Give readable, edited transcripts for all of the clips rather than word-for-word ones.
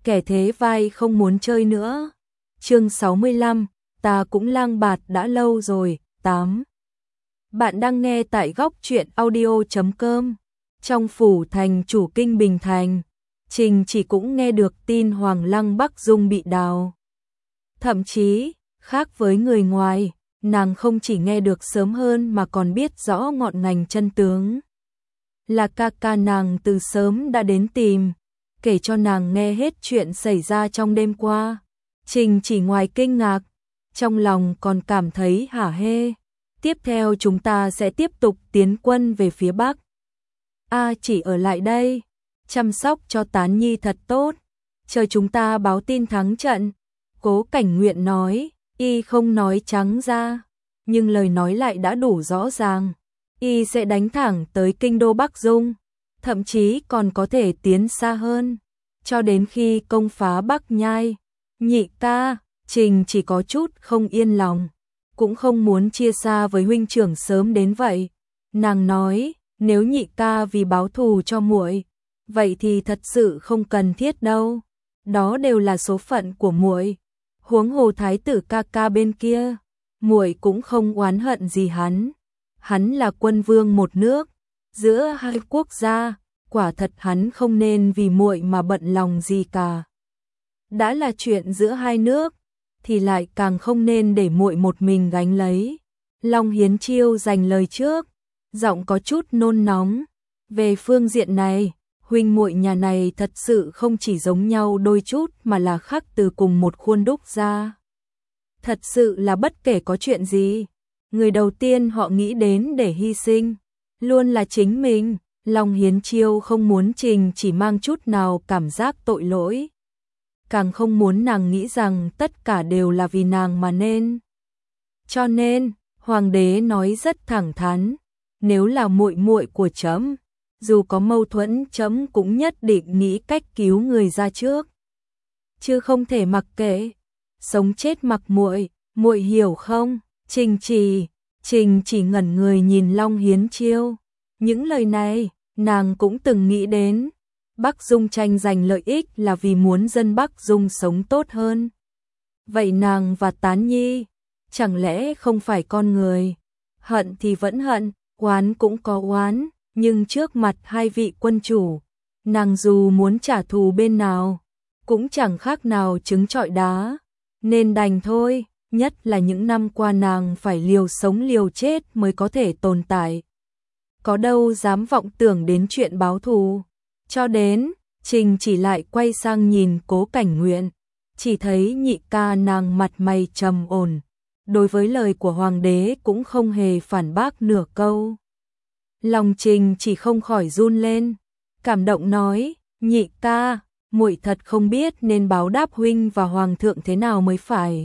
kẻ thế vai không muốn chơi nữa. Chương 65, ta cũng lang bạt đã lâu rồi. 8. Bạn đang nghe tại góc truyện audio.com. Trong phủ thành chủ kinh Bình Thành, Trình Chỉ cũng nghe được tin Hoàng Lăng Bắc Dung bị đào. Thậm chí, khác với người ngoài, nàng không chỉ nghe được sớm hơn mà còn biết rõ ngọn ngành chân tướng. Là ca ca nàng từ sớm đã đến tìm, kể cho nàng nghe hết chuyện xảy ra trong đêm qua. Trình Chỉ ngoài kinh ngạc, trong lòng còn cảm thấy hả hê. Tiếp theo chúng ta sẽ tiếp tục tiến quân về phía Bắc. Chỉ ở lại đây, chăm sóc cho Tán Nhi thật tốt, chờ chúng ta báo tin thắng trận. Cố Cảnh Nguyện nói, y không nói trắng ra, nhưng lời nói lại đã đủ rõ ràng. Y sẽ đánh thẳng tới kinh đô Bắc Dung, thậm chí còn có thể tiến xa hơn, cho đến khi công phá Bắc Nhai. Nhị ca, Trình chỉ có chút không yên lòng, cũng không muốn chia xa với huynh trưởng sớm đến vậy. Nàng nói, nếu nhị ca vì báo thù cho muội, vậy thì thật sự không cần thiết đâu. Đó đều là số phận của muội. Huống hồ thái tử ca ca bên kia, muội cũng không oán hận gì hắn. Hắn là quân vương một nước, giữa hai quốc gia, quả thật hắn không nên vì muội mà bận lòng gì cả. Đã là chuyện giữa hai nước, thì lại càng không nên để muội một mình gánh lấy. Long Hiến Chiêu giành lời trước, giọng có chút nôn nóng. Về phương diện này, huynh muội nhà này thật sự không chỉ giống nhau đôi chút mà là khác từ cùng một khuôn đúc ra. Thật sự là bất kể có chuyện gì, người đầu tiên họ nghĩ đến để hy sinh luôn là chính mình. Long Hiến Chiêu không muốn Trình chỉ mang chút nào cảm giác tội lỗi, càng không muốn nàng nghĩ rằng tất cả đều là vì nàng mà nên. Cho nên, hoàng đế nói rất thẳng thắn, nếu là muội muội của trẫm, dù có mâu thuẫn trẫm cũng nhất định nghĩ cách cứu người ra trước, chứ không thể mặc kệ, sống chết mặc muội, muội hiểu không? Trình chỉ ngẩn người nhìn Long Hiến Chiêu. Những lời này, nàng cũng từng nghĩ đến. Bắc Dung tranh giành lợi ích là vì muốn dân Bắc Dung sống tốt hơn. Vậy nàng và Tán Nhi, chẳng lẽ không phải con người? Hận thì vẫn hận, oán cũng có oán, nhưng trước mặt hai vị quân chủ, nàng dù muốn trả thù bên nào, cũng chẳng khác nào trứng trọi đá, nên đành thôi. Nhất là những năm qua nàng phải liều sống liều chết mới có thể tồn tại, có đâu dám vọng tưởng đến chuyện báo thù. Cho đến, Trình chỉ lại quay sang nhìn Cố Cảnh Nguyện, chỉ thấy nhị ca nàng mặt mày trầm ổn, đối với lời của hoàng đế cũng không hề phản bác nửa câu. Lòng Trình chỉ không khỏi run lên, cảm động nói, nhị ca, muội thật không biết nên báo đáp huynh và hoàng thượng thế nào mới phải.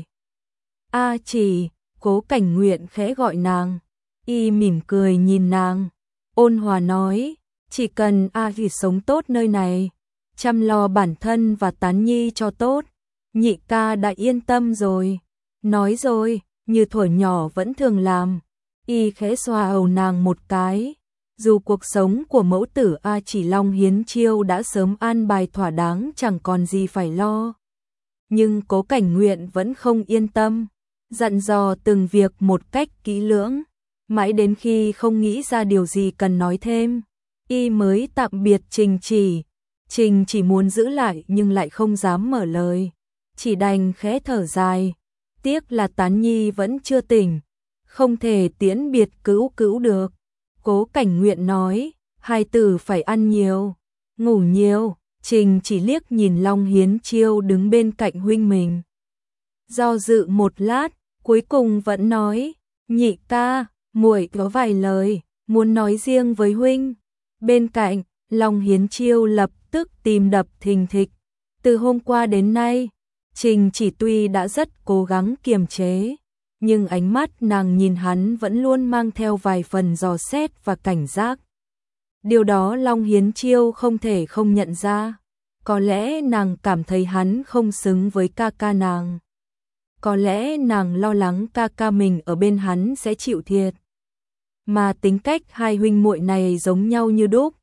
Chỉ, Cố Cảnh Nguyện khẽ gọi nàng, y mỉm cười nhìn nàng, ôn hòa nói, chỉ cần chỉ sống tốt nơi này, chăm lo bản thân và Tán Nhi cho tốt, nhị ca đã yên tâm rồi. Nói rồi, như thuở nhỏ vẫn thường làm, y khẽ xoa đầu nàng một cái. Dù cuộc sống của mẫu tử chỉ Long Hiến Chiêu đã sớm an bài thỏa đáng chẳng còn gì phải lo, nhưng Cố Cảnh Nguyện vẫn không yên tâm, dặn dò từng việc một cách kỹ lưỡng, mãi đến khi không nghĩ ra điều gì cần nói thêm, y mới tạm biệt Trình chỉ. Trình chỉ muốn giữ lại nhưng lại không dám mở lời, chỉ đành khẽ thở dài. Tiếc là Tán Nhi vẫn chưa tỉnh, không thể tiễn biệt cữu cữu được. Cố Cảnh Nguyện nói, hai tử phải ăn nhiều, ngủ nhiều. Trình chỉ liếc nhìn Long Hiến Chiêu đứng bên cạnh huynh mình, do dự một lát, cuối cùng vẫn nói, nhị ca, muội có vài lời muốn nói riêng với huynh. Bên cạnh, Long Hiến Chiêu lập tức tim đập thình thịch. Từ hôm qua đến nay, Trình chỉ tuy đã rất cố gắng kiềm chế, nhưng ánh mắt nàng nhìn hắn vẫn luôn mang theo vài phần dò xét và cảnh giác. Điều đó Long Hiến Chiêu không thể không nhận ra. Có lẽ nàng cảm thấy hắn không xứng với ca ca nàng. Có lẽ nàng lo lắng ca ca mình ở bên hắn sẽ chịu thiệt. Mà tính cách hai huynh muội này giống nhau như đúc,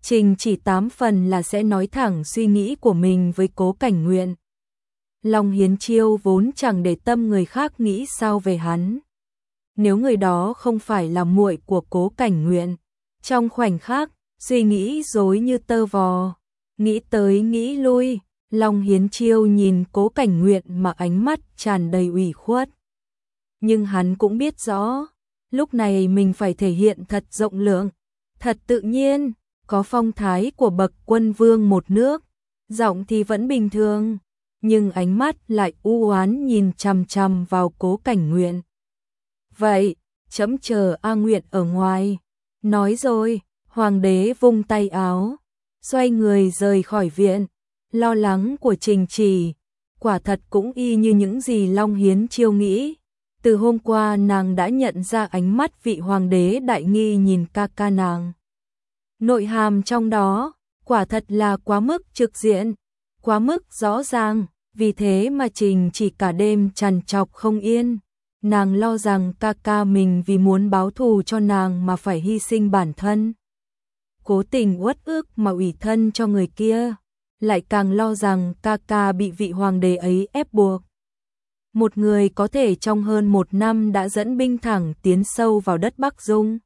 Trình chỉ 8 phần là sẽ nói thẳng suy nghĩ của mình với Cố Cảnh Nguyện. Long Hiến Chiêu vốn chẳng để tâm người khác nghĩ sao về hắn. Nếu người đó không phải là muội của Cố Cảnh Nguyện, trong khoảnh khắc, suy nghĩ rối như tơ vò, nghĩ tới nghĩ lui, Long Hiến Chiêu nhìn Cố Cảnh Nguyện mà ánh mắt tràn đầy ủy khuất. Nhưng hắn cũng biết rõ, lúc này mình phải thể hiện thật rộng lượng, thật tự nhiên, có phong thái của bậc quân vương một nước, giọng thì vẫn bình thường, nhưng ánh mắt lại u oán nhìn chằm chằm vào Cố Cảnh Nguyện. Vậy, chấm chờ A Nguyện ở ngoài. Nói rồi, hoàng đế vung tay áo, xoay người rời khỏi viện. Lo lắng của Trình Chỉ, quả thật cũng y như những gì Long Hiến Chiêu nghĩ. Từ hôm qua nàng đã nhận ra ánh mắt vị hoàng đế đại nghi nhìn ca ca nàng. Nội hàm trong đó, quả thật là quá mức trực diện, quá mức rõ ràng, vì thế mà Trình Chỉ cả đêm trằn trọc không yên. Nàng lo rằng ca ca mình vì muốn báo thù cho nàng mà phải hy sinh bản thân. Cố tình uất ức mà ủy thân cho người kia, lại càng lo rằng ca ca bị vị hoàng đế ấy ép buộc. Một người có thể trong hơn 1 năm đã dẫn binh thẳng tiến sâu vào đất Bắc Dung.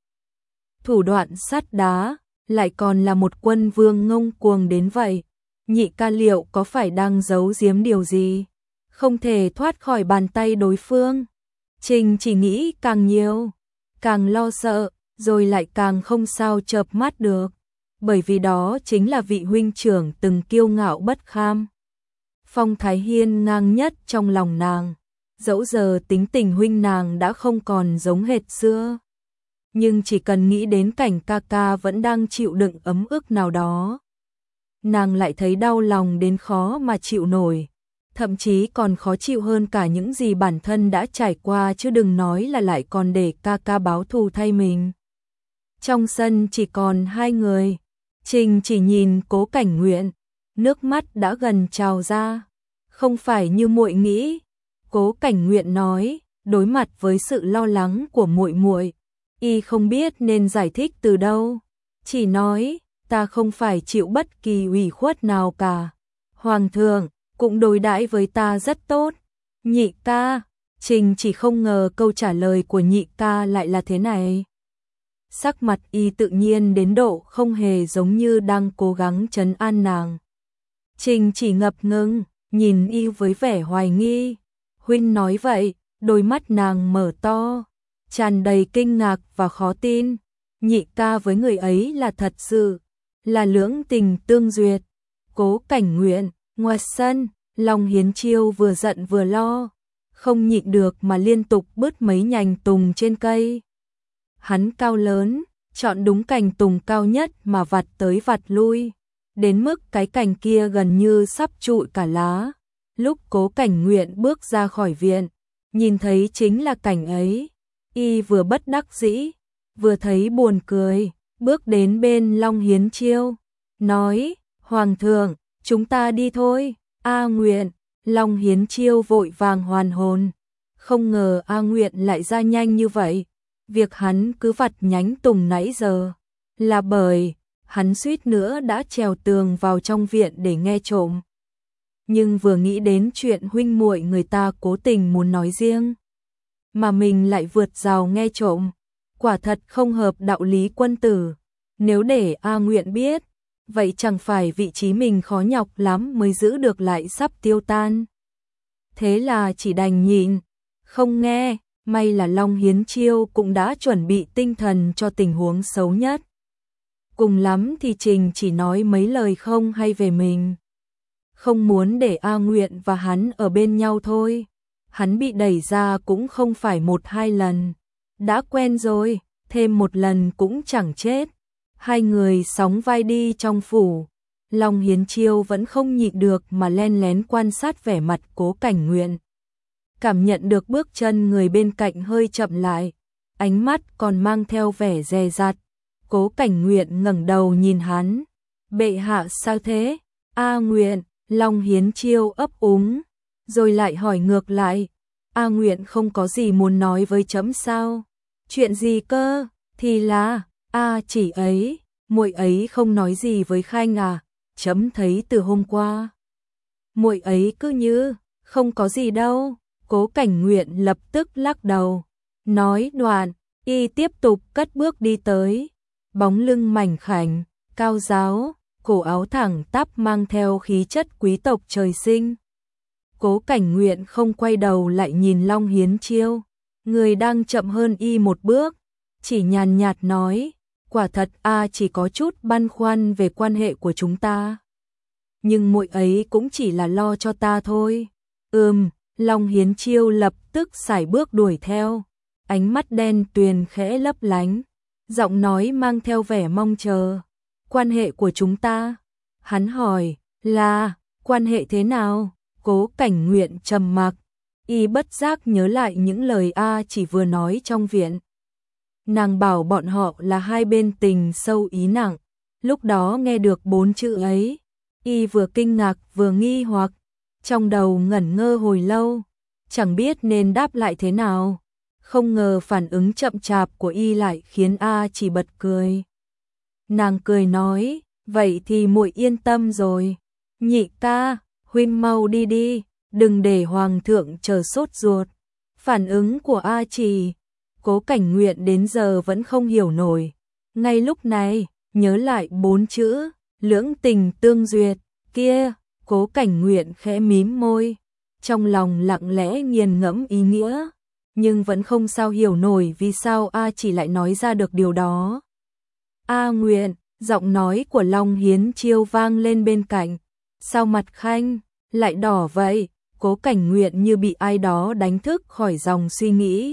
Thủ đoạn sắt đá, lại còn là một quân vương ngông cuồng đến vậy. Nhị ca liệu có phải đang giấu giếm điều gì? Không thể thoát khỏi bàn tay đối phương. Trình chỉ nghĩ càng nhiều, càng lo sợ, rồi lại càng không sao chợp mắt được. Bởi vì đó chính là vị huynh trưởng từng kiêu ngạo bất kham. Phong thái hiên ngang nhất trong lòng nàng. Dẫu giờ tính tình huynh nàng đã không còn giống hệt xưa. Nhưng chỉ cần nghĩ đến cảnh ca ca vẫn đang chịu đựng ấm ức nào đó, nàng lại thấy đau lòng đến khó mà chịu nổi. Thậm chí còn khó chịu hơn cả những gì bản thân đã trải qua, chứ đừng nói là lại còn để ca ca báo thù thay mình. Trong sân chỉ còn 2 người. Trình chỉ nhìn Cố Cảnh Nguyện, nước mắt đã gần trào ra. Không phải như muội nghĩ, Cố Cảnh Nguyện nói, đối mặt với sự lo lắng của muội muội, y không biết nên giải thích từ đâu, chỉ nói, ta không phải chịu bất kỳ ủy khuất nào cả. Hoàng thượng cũng đối đãi với ta rất tốt. Nhị ca, Trình chỉ không ngờ câu trả lời của nhị ca lại là thế này. Sắc mặt y tự nhiên đến độ không hề giống như đang cố gắng trấn an nàng. Trình chỉ ngập ngừng, nhìn y với vẻ hoài nghi. Huynh nói vậy, đôi mắt nàng mở to, tràn đầy kinh ngạc và khó tin. Nhị ca với người ấy là thật sự, là lưỡng tình tương duyệt. Cố Cảnh Nguyện, ngoài sân, Long Hiến Chiêu vừa giận vừa lo, không nhịn được mà liên tục bứt mấy nhành tùng trên cây. Hắn cao lớn, chọn đúng cành tùng cao nhất mà vặt tới vặt lui, đến mức cái cành kia gần như sắp trụi cả lá. Lúc Cố Cảnh Nguyện bước ra khỏi viện, nhìn thấy chính là cảnh ấy, y vừa bất đắc dĩ, vừa thấy buồn cười, bước đến bên Long Hiến Chiêu, nói, Hoàng thượng, chúng ta đi thôi. A Nguyện, Long Hiến Chiêu vội vàng hoàn hồn, không ngờ A Nguyện lại ra nhanh như vậy. Việc hắn cứ vặt nhánh tùng nãy giờ là bởi hắn suýt nữa đã trèo tường vào trong viện để nghe trộm. Nhưng vừa nghĩ đến chuyện huynh muội người ta cố tình muốn nói riêng, mà mình lại vượt rào nghe trộm, quả thật không hợp đạo lý quân tử. Nếu để A Nguyện biết, vậy chẳng phải vị trí mình khó nhọc lắm mới giữ được lại sắp tiêu tan. Thế là chỉ đành nhịn, không nghe. May là Long Hiến Chiêu cũng đã chuẩn bị tinh thần cho tình huống xấu nhất. Cùng lắm thì Trình chỉ nói mấy lời không hay về mình. Không muốn để A Nguyện và hắn ở bên nhau thôi. Hắn bị đẩy ra cũng không phải 1-2 lần. Đã quen rồi, thêm một lần cũng chẳng chết. 2 người sóng vai đi trong phủ. Long Hiến Chiêu vẫn không nhịn được mà len lén quan sát vẻ mặt Cố Cảnh Nguyện. Cảm nhận được bước chân người bên cạnh hơi chậm lại, ánh mắt còn mang theo vẻ dè dặt. Cố Cảnh Nguyện ngẩng đầu nhìn hắn. Bệ hạ sao thế? A Nguyện, Long Hiến Chiêu ấp úng, rồi lại hỏi ngược lại. A Nguyện không có gì muốn nói với chấm sao? Chuyện gì cơ? Thì là, chỉ ấy. muội ấy không nói gì với Khanh à? Chấm thấy từ hôm qua muội ấy cứ như không có gì đâu. Cố Cảnh Nguyện lập tức lắc đầu. Nói đoạn, y tiếp tục cất bước đi tới. Bóng lưng mảnh khảnh, cao ráo, cổ áo thẳng tắp mang theo khí chất quý tộc trời sinh. Cố Cảnh Nguyện không quay đầu lại nhìn Long Hiến Chiêu, người đang chậm hơn y một bước, chỉ nhàn nhạt nói, quả thật chỉ có chút băn khoăn về quan hệ của chúng ta. Nhưng muội ấy cũng chỉ là lo cho ta thôi. Long Hiến Chiêu lập tức sải bước đuổi theo, ánh mắt đen tuyền khẽ lấp lánh, giọng nói mang theo vẻ mong chờ. Quan hệ của chúng ta? Hắn hỏi, là, quan hệ thế nào? Cố Cảnh Nguyện trầm mặc, y bất giác nhớ lại những lời chỉ vừa nói trong viện. Nàng bảo bọn họ là hai bên tình sâu ý nặng, lúc đó nghe được 4 chữ ấy, y vừa kinh ngạc vừa nghi hoặc, trong đầu ngẩn ngơ hồi lâu, chẳng biết nên đáp lại thế nào. Không ngờ phản ứng chậm chạp của y lại khiến chỉ bật cười. Nàng cười nói, vậy thì muội yên tâm rồi. Nhị ca, huynh mau đi đi, đừng để hoàng thượng chờ sốt ruột. Phản ứng của Chỉ, Cố Cảnh Nguyện đến giờ vẫn không hiểu nổi. Ngay lúc này, nhớ lại 4 chữ, lưỡng tình tương duyệt, kia, Cố Cảnh Nguyện khẽ mím môi, trong lòng lặng lẽ nghiền ngẫm ý nghĩa, nhưng vẫn không sao hiểu nổi vì sao Chỉ lại nói ra được điều đó. Nguyện, giọng nói của Long Hiến Chiêu vang lên bên cạnh, sao mặt Khanh lại đỏ vậy? Cố Cảnh Nguyện như bị ai đó đánh thức khỏi dòng suy nghĩ.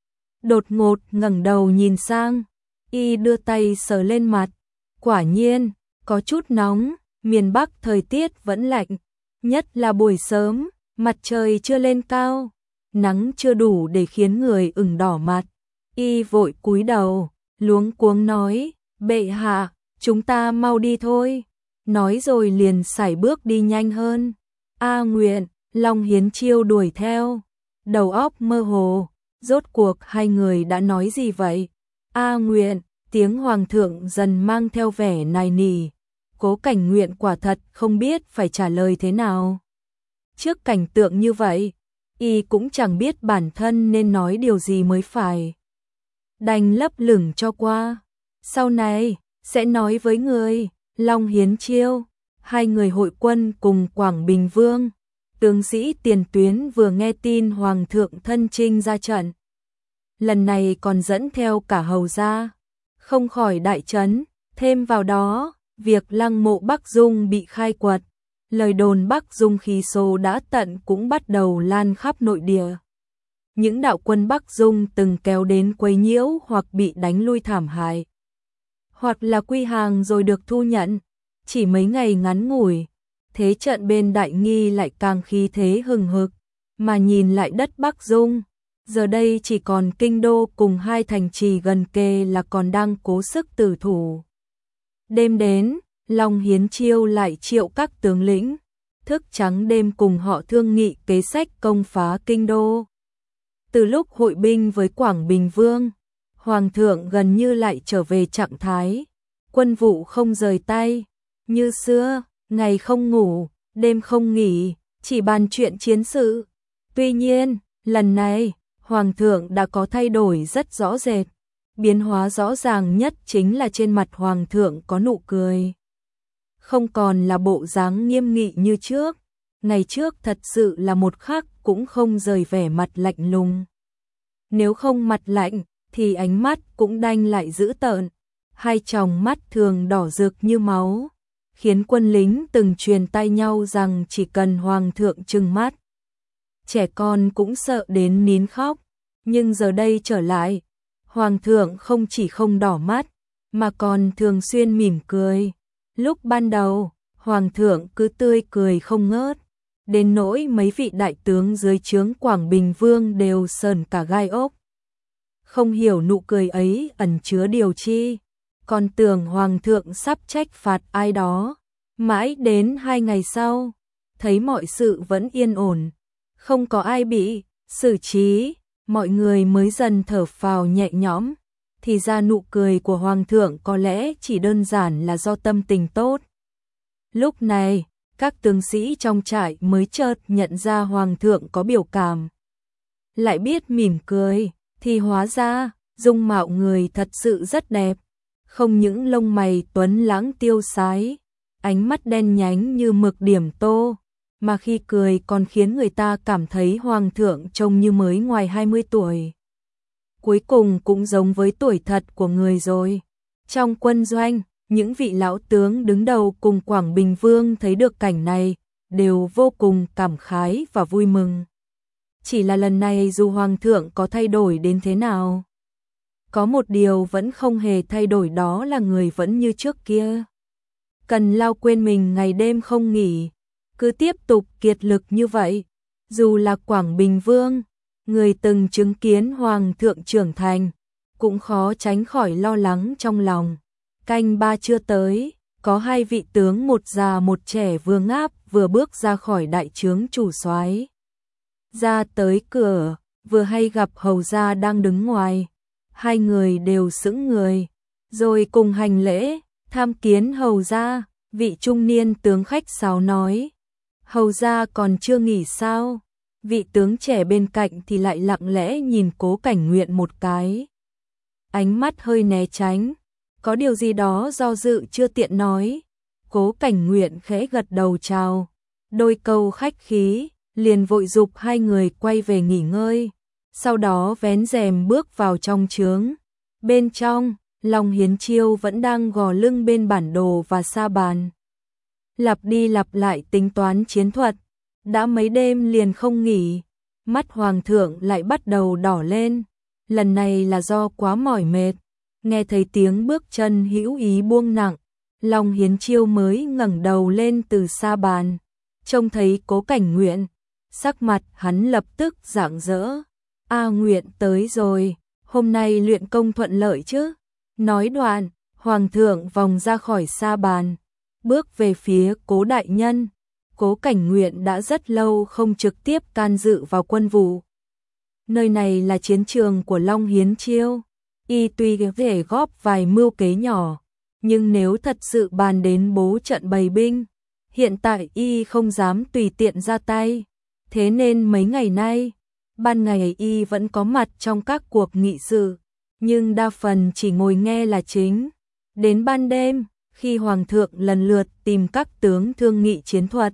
Đột ngột ngẩng đầu nhìn sang, y đưa tay sờ lên mặt, quả nhiên, có chút nóng, miền Bắc thời tiết vẫn lạnh, nhất là buổi sớm, mặt trời chưa lên cao, nắng chưa đủ để khiến người ửng đỏ mặt. Y vội cúi đầu, luống cuống nói, bệ hạ, chúng ta mau đi thôi. Nói rồi liền sải bước đi nhanh hơn. Nguyện, Long Hiến Chiêu đuổi theo, đầu óc mơ hồ, rốt cuộc hai người đã nói gì vậy? Nguyện, tiếng hoàng thượng dần mang theo vẻ nài nỉ. Cố Cảnh Nguyện quả thật không biết phải trả lời thế nào. Trước cảnh tượng như vậy, y cũng chẳng biết bản thân nên nói điều gì mới phải. Đành lấp lửng cho qua. Sau này, sẽ nói với người. Long Hiến Chiêu, hai người hội quân cùng Quảng Bình Vương, tướng sĩ tiền tuyến vừa nghe tin Hoàng thượng thân chinh ra trận. Lần này còn dẫn theo cả hầu gia, không khỏi đại chấn, thêm vào đó, việc lăng mộ Bắc Dung bị khai quật, lời đồn Bắc Dung khí số đã tận cũng bắt đầu lan khắp nội địa. Những đạo quân Bắc Dung từng kéo đến quấy nhiễu hoặc bị đánh lui thảm hại, hoặc là quy hàng rồi được thu nhận, chỉ mấy ngày ngắn ngủi, thế trận bên Đại Nghi lại càng khí thế hừng hực, mà nhìn lại đất Bắc Dung, giờ đây chỉ còn kinh đô cùng hai thành trì gần kề là còn đang cố sức tử thủ. Đêm đến, Long Hiến Chiêu lại triệu các tướng lĩnh, thức trắng đêm cùng họ thương nghị kế sách công phá kinh đô. Từ lúc hội binh với Quảng Bình Vương, Hoàng thượng gần như lại trở về trạng thái, quân vụ không rời tay, như xưa, ngày không ngủ, đêm không nghỉ, chỉ bàn chuyện chiến sự. Tuy nhiên, lần này, Hoàng thượng đã có thay đổi rất rõ rệt, biến hóa rõ ràng nhất chính là trên mặt Hoàng thượng có nụ cười. Không còn là bộ dáng nghiêm nghị như trước, ngày trước thật sự là một khắc cũng không rời vẻ mặt lạnh lùng. Nếu không mặt lạnh, thì ánh mắt cũng đanh lại dữ tợn, hai tròng mắt thường đỏ rực như máu, khiến quân lính từng truyền tai nhau rằng chỉ cần Hoàng thượng trừng mắt, trẻ con cũng sợ đến nín khóc. Nhưng giờ đây trở lại, Hoàng thượng không chỉ không đỏ mắt, mà còn thường xuyên mỉm cười. Lúc ban đầu, Hoàng thượng cứ tươi cười không ngớt, đến nỗi mấy vị đại tướng dưới trướng Quảng Bình Vương đều sờn cả gai ốc. Không hiểu nụ cười ấy ẩn chứa điều chi, còn tưởng Hoàng thượng sắp trách phạt ai đó. Mãi đến 2 ngày sau, thấy mọi sự vẫn yên ổn, không có ai bị xử trí, mọi người mới dần thở phào nhẹ nhõm. thì ra nụ cười của Hoàng thượng có lẽ chỉ đơn giản là do tâm tình tốt. Lúc này, các tướng sĩ trong trại mới chợt nhận ra Hoàng thượng có biểu cảm. Lại biết mỉm cười, thì hóa ra, dung mạo người thật sự rất đẹp. Không những lông mày tuấn lãng tiêu sái, ánh mắt đen nhánh như mực điểm tô, mà khi cười còn khiến người ta cảm thấy Hoàng thượng trông như mới ngoài 20 tuổi. Cuối cùng cũng giống với tuổi thật của người rồi. Trong quân doanh, những vị lão tướng đứng đầu cùng Quảng Bình Vương thấy được cảnh này, đều vô cùng cảm khái và vui mừng. Chỉ là lần này dù Hoàng thượng có thay đổi đến thế nào, có một điều vẫn không hề thay đổi, đó là người vẫn như trước kia. Cần Lao quên mình ngày đêm không nghỉ, cứ tiếp tục kiệt lực như vậy. Dù là Quảng Bình Vương, người từng chứng kiến Hoàng thượng trưởng thành, cũng khó tránh khỏi lo lắng trong lòng. Canh ba chưa tới, có hai vị tướng một già một trẻ vừa ngáp vừa bước ra khỏi đại trướng chủ soái. Ra tới cửa, vừa hay gặp hầu gia đang đứng ngoài. Hai người đều sững người, rồi cùng hành lễ, tham kiến hầu gia. Vị trung niên tướng khách sáo nói, hầu gia còn chưa nghỉ sao? Vị tướng trẻ bên cạnh thì lại lặng lẽ nhìn Cố Cảnh Nguyện một cái. Ánh mắt hơi né tránh, có điều gì đó do dự chưa tiện nói. Cố Cảnh Nguyện khẽ gật đầu chào, đôi câu khách khí, liền vội giục hai người quay về nghỉ ngơi. Sau đó vén rèm bước vào trong trướng. Bên trong, Long Hiến Chiêu vẫn đang gò lưng bên bản đồ và sa bàn. Lặp đi lặp lại tính toán chiến thuật. Đã mấy đêm liền không nghỉ, mắt Hoàng thượng lại bắt đầu đỏ lên. Lần này là do quá mỏi mệt. Nghe thấy tiếng bước chân hữu ý buông nặng, Long Hiến Chiêu mới ngẩng đầu lên từ sa bàn. Trông thấy Cố Cảnh Nguyện, sắc mặt hắn lập tức rạng rỡ. A Nguyện tới rồi, hôm nay luyện công thuận lợi chứ? Nói đoạn, Hoàng thượng vòng ra khỏi sa bàn, bước về phía Cố đại nhân. Cố Cảnh Nguyện đã rất lâu không trực tiếp can dự vào quân vụ. Nơi này là chiến trường của Long Hiến Chiêu. Y tuy có thể góp vài mưu kế nhỏ, nhưng nếu thật sự bàn đến bố trận bày binh, hiện tại Y không dám tùy tiện ra tay. Thế nên mấy ngày nay, ban ngày Y vẫn có mặt trong các cuộc nghị sự, nhưng đa phần chỉ ngồi nghe là chính. Đến ban đêm, khi Hoàng thượng lần lượt tìm các tướng thương nghị chiến thuật,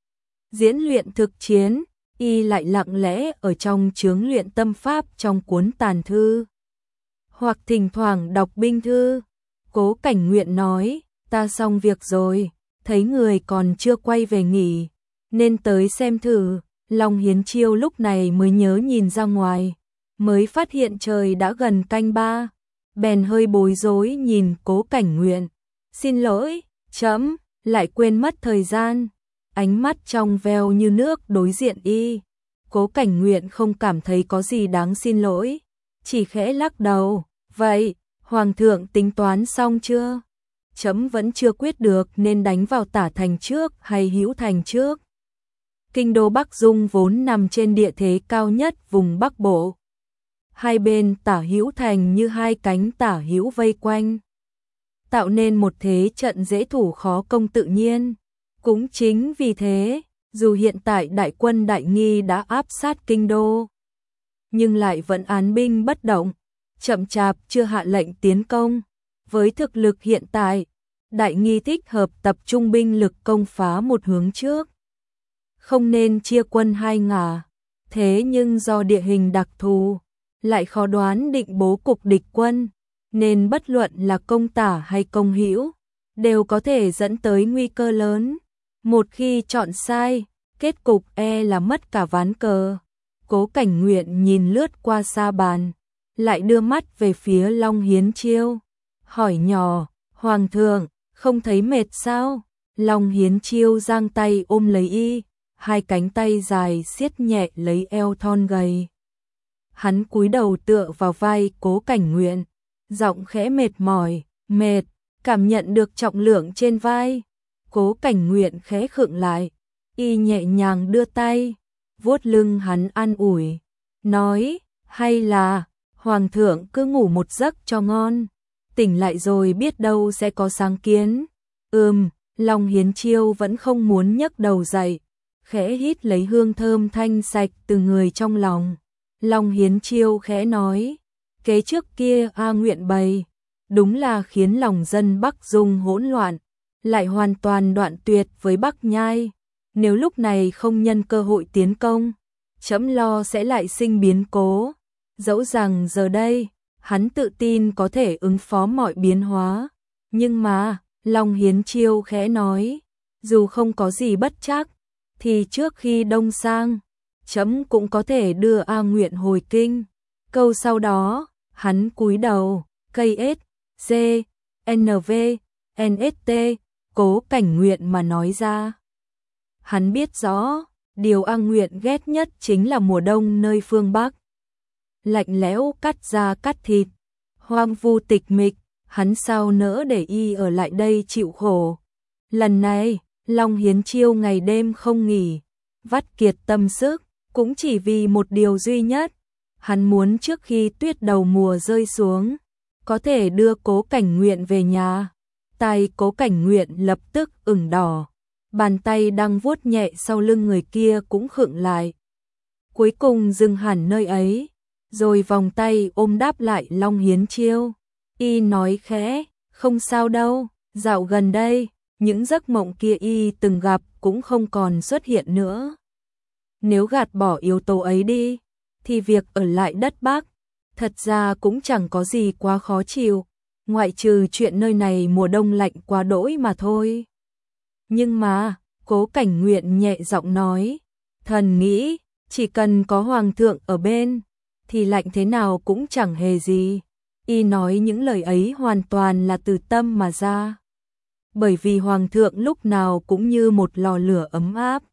diễn luyện thực chiến, Y lại lặng lẽ ở trong trướng luyện tâm pháp trong cuốn tàn thư, hoặc thỉnh thoảng đọc binh thư. Cố Cảnh Nguyện nói, ta xong việc rồi, thấy người còn chưa quay về nghỉ, nên tới xem thử. Long Hiến Chiêu lúc này mới nhớ nhìn ra ngoài, mới phát hiện trời đã gần canh ba, bèn hơi bối rối nhìn Cố Cảnh Nguyện. Xin lỗi, trẫm lại quên mất thời gian. Ánh mắt trong veo như nước đối diện Y. Cố Cảnh Nguyện không cảm thấy có gì đáng xin lỗi, chỉ khẽ lắc đầu. Vậy, Hoàng thượng tính toán xong chưa? Trẫm vẫn chưa quyết được nên đánh vào Tả Thành trước hay Hữu Thành trước. Kinh đô Bắc Dung vốn nằm trên địa thế cao nhất vùng Bắc Bộ. Hai bên Tả Hữu Thành như hai cánh tả hữu vây quanh, tạo nên một thế trận dễ thủ khó công tự nhiên. Cũng chính vì thế, dù hiện tại đại quân Đại Nghi đã áp sát kinh đô, nhưng lại vẫn án binh bất động, chậm chạp chưa hạ lệnh tiến công. Với thực lực hiện tại, Đại Nghi thích hợp tập trung binh lực công phá một hướng trước, không nên chia quân hai ngả. Thế nhưng do địa hình đặc thù, lại khó đoán định bố cục địch quân, nên bất luận là công tả hay công hữu, đều có thể dẫn tới nguy cơ lớn. Một khi chọn sai, kết cục là mất cả ván cờ. Cố Cảnh Nguyện nhìn lướt qua sa bàn, lại đưa mắt về phía Long Hiến Chiêu, hỏi nhỏ, Hoàng thượng, không thấy mệt sao? Long Hiến Chiêu giang tay ôm lấy Y, hai cánh tay dài siết nhẹ lấy eo thon gầy. Hắn cúi đầu tựa vào vai Cố Cảnh Nguyện, giọng khẽ mệt mỏi, mệt, cảm nhận được trọng lượng trên vai. Cố Cảnh Nguyện khẽ khựng lại, Y nhẹ nhàng đưa tay, vuốt lưng hắn an ủi, nói, hay là, Hoàng thượng cứ ngủ một giấc cho ngon, tỉnh lại rồi biết đâu sẽ có sáng kiến. Long Hiến Chiêu vẫn không muốn nhấc đầu dậy, khẽ hít lấy hương thơm thanh sạch từ người trong lòng. Long Hiến Chiêu khẽ nói, kế trước kia A Nguyện bày, đúng là khiến lòng dân Bắc Dung hỗn loạn, lại hoàn toàn đoạn tuyệt với Bắc Nhai. Nếu lúc này không nhân cơ hội tiến công, trẫm lo sẽ lại sinh biến cố. Dẫu rằng giờ đây, hắn tự tin có thể ứng phó mọi biến hóa, nhưng mà, Long Hiến Chiêu khẽ nói, dù không có gì bất trắc, thì trước khi đông sang, trẫm cũng có thể đưa A Nguyện hồi kinh. Câu sau đó, hắn cúi đầu, cây S, G, NV, NST, Cố Cảnh Nguyện mà nói ra. Hắn biết rõ, điều A Nguyện ghét nhất chính là mùa đông nơi phương Bắc. Lạnh lẽo cắt da cắt thịt, hoang vu tịch mịch, hắn sao nỡ để y ở lại đây chịu khổ. Lần này, Long Hiến Chiêu ngày đêm không nghỉ, vắt kiệt tâm sức, cũng chỉ vì một điều duy nhất. Hắn muốn trước khi tuyết đầu mùa rơi xuống, có thể đưa Cố Cảnh Nguyện về nhà. Tai Cố Cảnh Nguyện lập tức ửng đỏ, bàn tay đang vuốt nhẹ sau lưng người kia cũng khựng lại. Cuối cùng dừng hẳn nơi ấy, rồi vòng tay ôm đáp lại Long Hiến Chiêu. Y nói khẽ, không sao đâu, dạo gần đây, những giấc mộng kia y từng gặp cũng không còn xuất hiện nữa. Nếu gạt bỏ yếu tố ấy đi, thì việc ở lại đất Bắc, thật ra cũng chẳng có gì quá khó chịu, ngoại trừ chuyện nơi này mùa đông lạnh quá đỗi mà thôi. Nhưng mà, Cố Cảnh Nguyện nhẹ giọng nói, thần nghĩ, chỉ cần có Hoàng thượng ở bên, thì lạnh thế nào cũng chẳng hề gì. Y nói những lời ấy hoàn toàn là từ tâm mà ra. Bởi vì Hoàng thượng lúc nào cũng như một lò lửa ấm áp.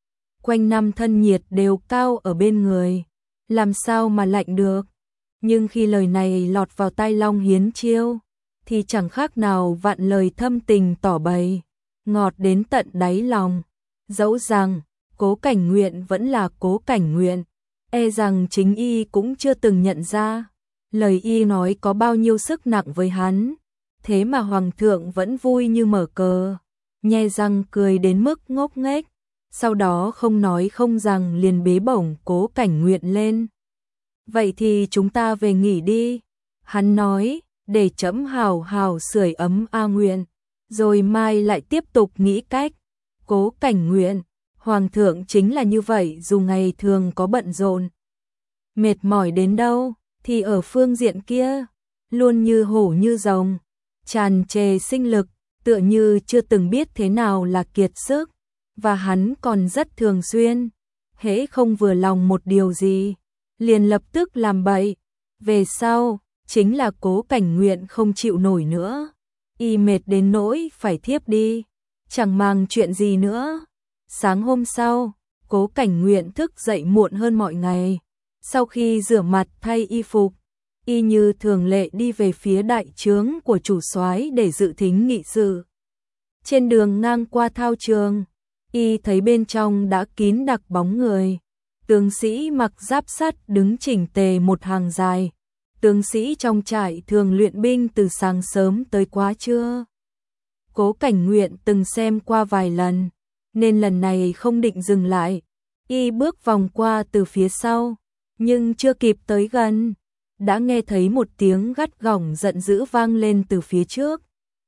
Quanh năm thân nhiệt đều cao ở bên người, làm sao mà lạnh được. Nhưng khi lời này lọt vào tai Long Hiến Chiêu, thì chẳng khác nào vạn lời thâm tình tỏ bày, ngọt đến tận đáy lòng. Dẫu rằng, Cố Cảnh Nguyện vẫn là Cố Cảnh Nguyện, e rằng chính y cũng chưa từng nhận ra lời y nói có bao nhiêu sức nặng với hắn. Thế mà Hoàng thượng vẫn vui như mở cờ, nhe răng cười đến mức ngốc nghếch, sau đó không nói không rằng liền bế bổng Cố Cảnh Nguyện lên. Vậy thì chúng ta về nghỉ đi, hắn nói, để trẫm hào hào sưởi ấm A Nguyện, rồi mai lại tiếp tục nghĩ cách. Cố Cảnh Nguyện, Hoàng thượng chính là như vậy, dù ngày thường có bận rộn, mệt mỏi đến đâu, thì ở phương diện kia, luôn như hổ như rồng, tràn trề sinh lực, tựa như chưa từng biết thế nào là kiệt sức, và hắn còn rất thường xuyên, hễ không vừa lòng một điều gì, liền lập tức làm bậy. Về sau, chính là Cố Cảnh Nguyện không chịu nổi nữa, y mệt đến nỗi phải thiếp đi, chẳng màng chuyện gì nữa. Sáng hôm sau, Cố Cảnh Nguyện thức dậy muộn hơn mọi ngày. Sau khi rửa mặt thay y phục, y như thường lệ đi về phía đại trướng của chủ soái để dự thính nghị sự. Trên đường ngang qua thao trường, y thấy bên trong đã kín đặc bóng người. Tướng sĩ mặc giáp sắt đứng chỉnh tề một hàng dài. Tướng sĩ trong trại thường luyện binh từ sáng sớm tới quá trưa. Cố Cảnh Nguyện từng xem qua vài lần, nên lần này không định dừng lại. Y bước vòng qua từ phía sau, nhưng chưa kịp tới gần, đã nghe thấy một tiếng gắt gỏng giận dữ vang lên từ phía trước.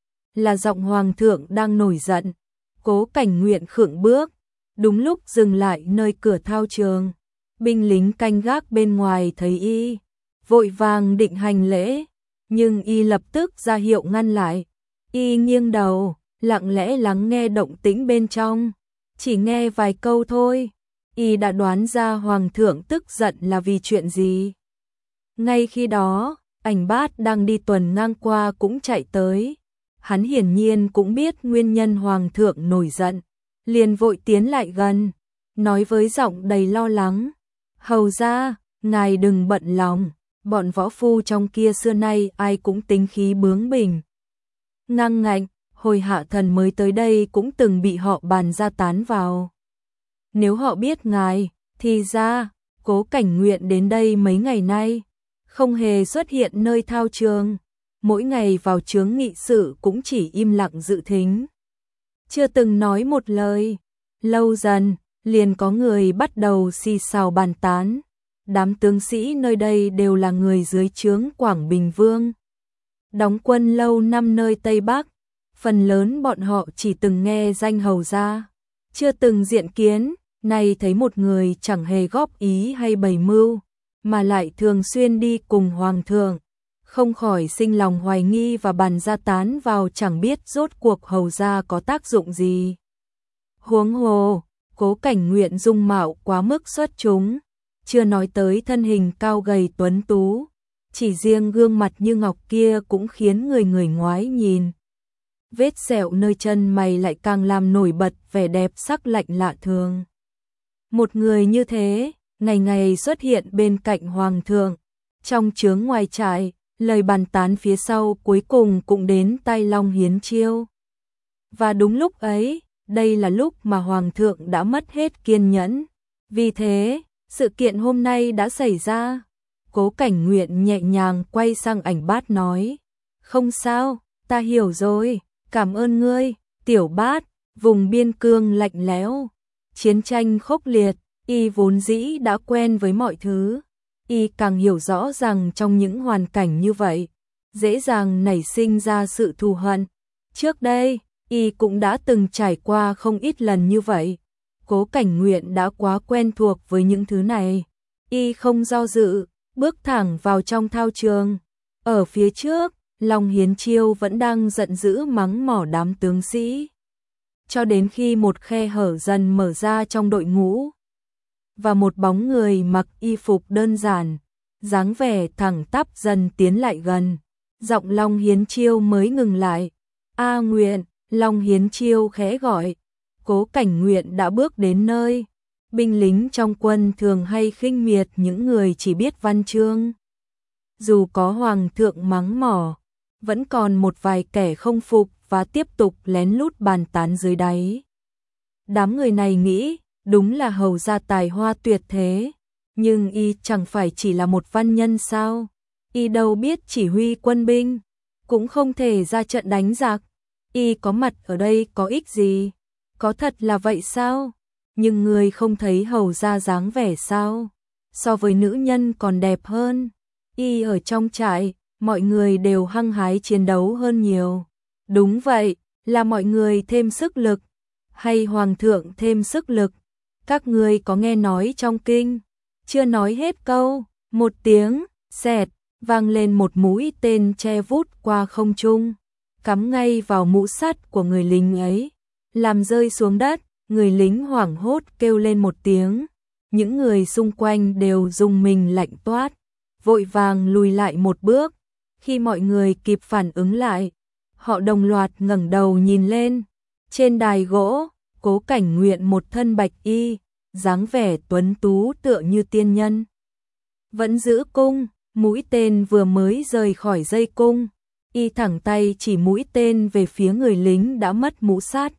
Là giọng Hoàng thượng đang nổi giận. Cố Cảnh Nguyện khựng bước, đúng lúc dừng lại nơi cửa thao trường. Binh lính canh gác bên ngoài thấy y, vội vàng định hành lễ, nhưng y lập tức ra hiệu ngăn lại. Y nghiêng đầu, lặng lẽ lắng nghe động tĩnh bên trong, chỉ nghe vài câu thôi, y đã đoán ra Hoàng thượng tức giận là vì chuyện gì. Ngay khi đó, Ảnh Bát đang đi tuần ngang qua cũng chạy tới. Hắn hiển nhiên cũng biết nguyên nhân Hoàng thượng nổi giận, liền vội tiến lại gần, nói với giọng đầy lo lắng, hầu ra, ngài đừng bận lòng, bọn võ phu trong kia xưa nay ai cũng tính khí bướng bỉnh, ngang ngạnh, hồi hạ thần mới tới đây cũng từng bị họ bàn ra tán vào. Nếu họ biết ngài, thì ra, Cố Cảnh Nguyện đến đây mấy ngày nay, không hề xuất hiện nơi thao trường. Mỗi ngày vào chướng nghị sự cũng chỉ im lặng dự thính, chưa từng nói một lời. Lâu dần, liền có người bắt đầu xì xào bàn tán. Đám tướng sĩ nơi đây đều là người dưới trướng Quảng Bình Vương, đóng quân lâu năm nơi Tây Bắc. Phần lớn bọn họ chỉ từng nghe danh Hầu gia, chưa từng diện kiến. Nay thấy một người chẳng hề góp ý hay bày mưu, mà lại thường xuyên đi cùng Hoàng thượng, không khỏi sinh lòng hoài nghi và bàn ra tán vào, chẳng biết rốt cuộc Hầu gia có tác dụng gì. Huống hồ, Cố Cảnh Nguyện dung mạo quá mức xuất chúng, chưa nói tới thân hình cao gầy tuấn tú, chỉ riêng gương mặt như ngọc kia cũng khiến người người ngoái nhìn. Vết sẹo nơi chân mày lại càng làm nổi bật vẻ đẹp sắc lạnh lạ thường. Một người như thế, ngày ngày xuất hiện bên cạnh Hoàng thượng, trong chướng ngoài trại, lời bàn tán phía sau cuối cùng cũng đến tai Long Hiến Chiêu. Và đúng lúc ấy, đây là lúc mà Hoàng thượng đã mất hết kiên nhẫn. Vì thế, sự kiện hôm nay đã xảy ra. Cố Cảnh Nguyện nhẹ nhàng quay sang Ảnh Bát nói, không sao, ta hiểu rồi, cảm ơn ngươi, Tiểu Bát. Vùng biên cương lạnh lẽo, chiến tranh khốc liệt, y vốn dĩ đã quen với mọi thứ. Y càng hiểu rõ rằng trong những hoàn cảnh như vậy, dễ dàng nảy sinh ra sự thù hận. Trước đây, y cũng đã từng trải qua không ít lần như vậy. Cố Cảnh Nguyện đã quá quen thuộc với những thứ này. Y không do dự, bước thẳng vào trong thao trường. Ở phía trước, Long Hiến Chiêu vẫn đang giận dữ mắng mỏ đám tướng sĩ. Cho đến khi một khe hở dần mở ra trong đội ngũ, và một bóng người mặc y phục đơn giản, dáng vẻ thẳng tắp dần tiến lại gần. Giọng Long Hiến Chiêu mới ngừng lại. A Nguyện, Long Hiến Chiêu khẽ gọi. Cố Cảnh Nguyện đã bước đến nơi. Binh lính trong quân thường hay khinh miệt những người chỉ biết văn chương. Dù có Hoàng thượng mắng mỏ, vẫn còn một vài kẻ không phục và tiếp tục lén lút bàn tán dưới đáy. Đám người này nghĩ, đúng là Hầu gia tài hoa tuyệt thế, nhưng y chẳng phải chỉ là một văn nhân sao? Y đâu biết chỉ huy quân binh, cũng không thể ra trận đánh giặc. Y có mặt ở đây có ích gì? Có thật là vậy sao? Nhưng người không thấy Hầu gia dáng vẻ sao? So với nữ nhân còn đẹp hơn. Y ở trong trại, mọi người đều hăng hái chiến đấu hơn nhiều. Đúng vậy, là mọi người thêm sức lực, hay Hoàng thượng thêm sức lực? Các ngươi có nghe nói trong kinh? Chưa nói hết câu, một tiếng xẹt vang lên, một mũi tên che vút qua không trung, cắm ngay vào mũ sắt của người lính ấy, làm rơi xuống đất. Người lính hoảng hốt kêu lên một tiếng, những người xung quanh đều rùng mình lạnh toát, vội vàng lùi lại một bước. Khi mọi người kịp phản ứng lại, họ đồng loạt ngẩng đầu nhìn lên. Trên đài gỗ, Cố Cảnh Nguyện một thân bạch y, dáng vẻ tuấn tú tựa như tiên nhân, vẫn giữ cung. Mũi tên vừa mới rời khỏi dây cung, y thẳng tay chỉ mũi tên về phía người lính đã mất mũ sắt.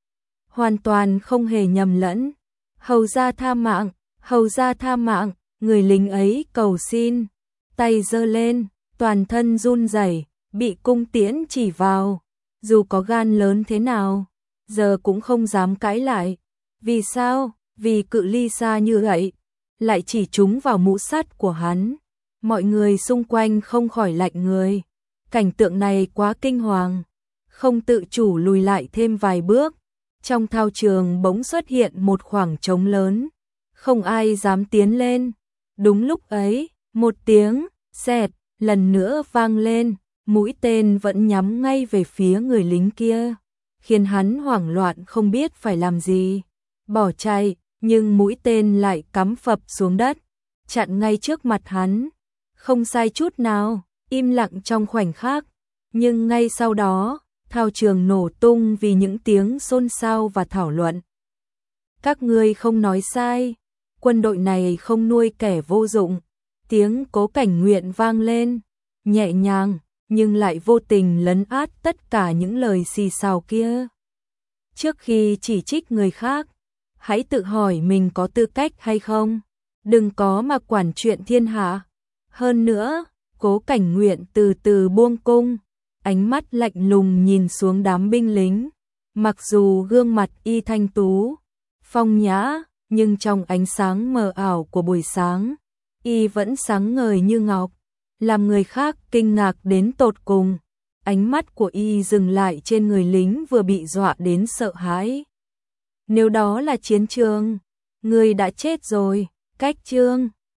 Hoàn toàn không hề nhầm lẫn. Hầu gia tha mạng, Hầu gia tha mạng. Người lính ấy cầu xin, tay giơ lên, toàn thân run rẩy, bị cung tiễn chỉ vào. Dù có gan lớn thế nào, giờ cũng không dám cãi lại. Vì sao? Vì cự ly xa như vậy, lại chỉ trúng vào mũ sắt của hắn. Mọi người xung quanh không khỏi lạnh người. Cảnh tượng này quá kinh hoàng, không tự chủ lùi lại thêm vài bước. Trong thao trường bỗng xuất hiện một khoảng trống lớn, không ai dám tiến lên. Đúng lúc ấy, một tiếng xẹt lần nữa vang lên, mũi tên vẫn nhắm ngay về phía người lính kia, khiến hắn hoảng loạn không biết phải làm gì. Bỏ chạy, nhưng mũi tên lại cắm phập xuống đất, chặn ngay trước mặt hắn. Không sai chút nào, im lặng trong khoảnh khắc, nhưng ngay sau đó, thao trường nổ tung vì những tiếng xôn xao và thảo luận. Các ngươi không nói sai, quân đội này không nuôi kẻ vô dụng. Tiếng Cố Cảnh Nguyện vang lên, nhẹ nhàng, nhưng lại vô tình lấn át tất cả những lời xì xào kia. Trước khi chỉ trích người khác, hãy tự hỏi mình có tư cách hay không. Đừng có mà quản chuyện thiên hạ. Hơn nữa, Cố Cảnh Nguyện từ từ buông cung, ánh mắt lạnh lùng nhìn xuống đám binh lính. Mặc dù gương mặt y thanh tú, phong nhã, nhưng trong ánh sáng mờ ảo của buổi sáng, y vẫn sáng ngời như ngọc, làm người khác kinh ngạc đến tột cùng. Ánh mắt của y dừng lại trên người lính vừa bị dọa đến sợ hãi. Nếu đó là chiến trường, người đã chết rồi. Cách chương